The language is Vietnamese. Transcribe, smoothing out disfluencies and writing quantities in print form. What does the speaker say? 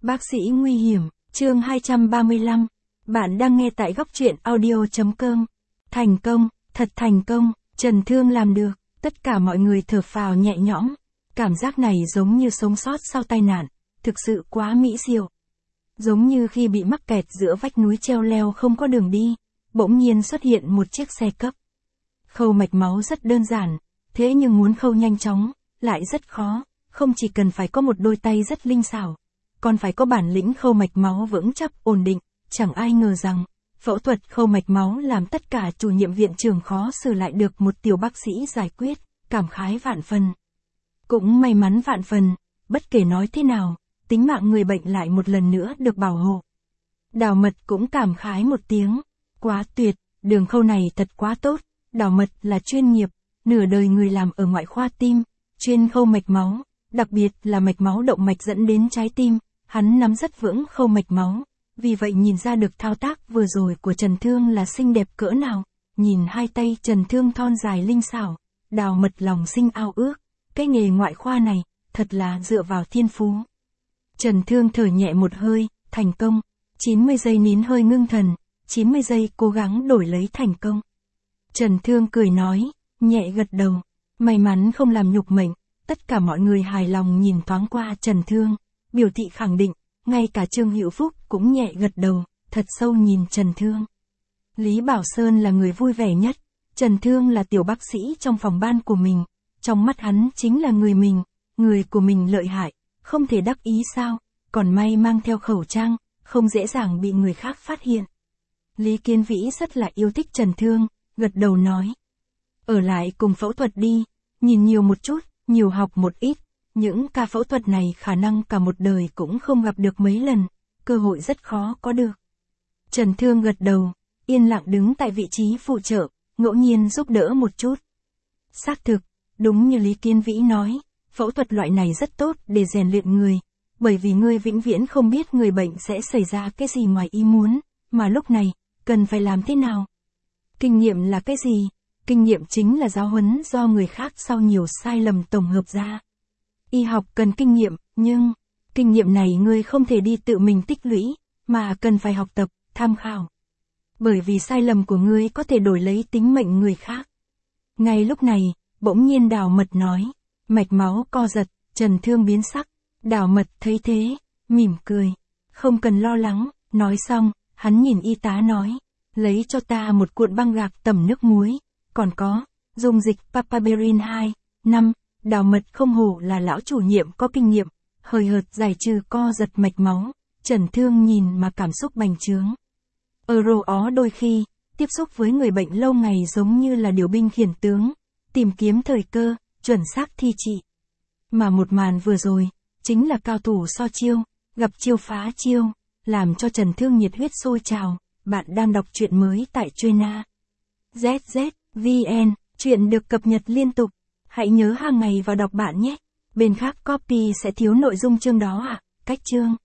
Bác sĩ nguy hiểm, chương 235. Bạn đang nghe tại góc truyện audio.com. Thành công, thật thành công, Trần Thương làm được, tất cả mọi người thở phào nhẹ nhõm. Cảm giác này giống như sống sót sau tai nạn, thực sự quá mỹ diệu. Giống như khi bị mắc kẹt giữa vách núi treo leo không có đường đi, bỗng nhiên xuất hiện một chiếc xe cấp. Khâu mạch máu rất đơn giản, thế nhưng muốn khâu nhanh chóng, lại rất khó, không chỉ cần phải có một đôi tay rất linh xảo, còn phải có bản lĩnh khâu mạch máu vững chắc ổn định. Chẳng ai ngờ rằng, phẫu thuật khâu mạch máu làm tất cả chủ nhiệm viện trưởng khó xử lại được một tiểu bác sĩ giải quyết, cảm khái vạn phần. Cũng may mắn vạn phần, bất kể nói thế nào, tính mạng người bệnh lại một lần nữa được bảo hộ. Đào Mật cũng cảm khái một tiếng, quá tuyệt, đường khâu này thật quá tốt, Đào Mật là chuyên nghiệp, nửa đời người làm ở ngoại khoa tim, chuyên khâu mạch máu, đặc biệt là mạch máu động mạch dẫn đến trái tim, hắn nắm rất vững khâu mạch máu. Vì vậy nhìn ra được thao tác vừa rồi của Trần Thương là xinh đẹp cỡ nào, nhìn hai tay Trần Thương thon dài linh xảo, Đào Mật lòng sinh ao ước, cái nghề ngoại khoa này, thật là dựa vào thiên phú. Trần Thương thở nhẹ một hơi, thành công, 90 giây nín hơi ngưng thần, 90 giây cố gắng đổi lấy thành công. Trần Thương cười nói, nhẹ gật đầu, may mắn không làm nhục mệnh, tất cả mọi người hài lòng nhìn thoáng qua Trần Thương, biểu thị khẳng định. Ngay cả Trương Hữu Phúc cũng nhẹ gật đầu, thật sâu nhìn Trần Thương. Lý Bảo Sơn là người vui vẻ nhất, Trần Thương là tiểu bác sĩ trong phòng ban của mình, trong mắt hắn chính là người của mình lợi hại, không thể đắc ý sao, còn may mang theo khẩu trang, không dễ dàng bị người khác phát hiện. Lý Kiến Vĩ rất là yêu thích Trần Thương, gật đầu nói. Ở lại cùng phẫu thuật đi, nhìn nhiều một chút, nhiều học một ít. Những ca phẫu thuật này khả năng cả một đời cũng không gặp được mấy lần, cơ hội rất khó có được. Trần Thương gật đầu, yên lặng đứng tại vị trí phụ trợ, ngẫu nhiên giúp đỡ một chút. Xác thực, đúng như Lý Kiến Vĩ nói, phẫu thuật loại này rất tốt để rèn luyện người, bởi vì ngươi vĩnh viễn không biết người bệnh sẽ xảy ra cái gì ngoài ý muốn, mà lúc này, cần phải làm thế nào. Kinh nghiệm là cái gì? Kinh nghiệm chính là giáo huấn do người khác sau nhiều sai lầm tổng hợp ra. Y học cần kinh nghiệm, nhưng, kinh nghiệm này ngươi không thể đi tự mình tích lũy, mà cần phải học tập, tham khảo. Bởi vì sai lầm của ngươi có thể đổi lấy tính mệnh người khác. Ngay lúc này, bỗng nhiên Đào Mật nói, mạch máu co giật, Trần Thương biến sắc, Đào Mật thấy thế, mỉm cười, không cần lo lắng, nói xong, hắn nhìn y tá nói, lấy cho ta một cuộn băng gạc tẩm nước muối, còn có, dùng dịch Papaberin 2, 5. Đào Mật không hổ là lão chủ nhiệm có kinh nghiệm, hời hợt giải trừ co giật mạch máu, Trần Thương nhìn mà cảm xúc bành trướng. Ó đôi khi, tiếp xúc với người bệnh lâu ngày giống như là điều binh khiển tướng, tìm kiếm thời cơ, chuẩn xác thi trị. Mà một màn vừa rồi, chính là cao thủ so chiêu, gặp chiêu phá chiêu, làm cho Trần Thương nhiệt huyết sôi trào. Bạn đang đọc truyện mới tại Truyena. ZZVN, truyện được cập nhật liên tục. Hãy nhớ hàng ngày vào đọc bạn nhé. Bên khác copy sẽ thiếu nội dung chương đó à? Cách chương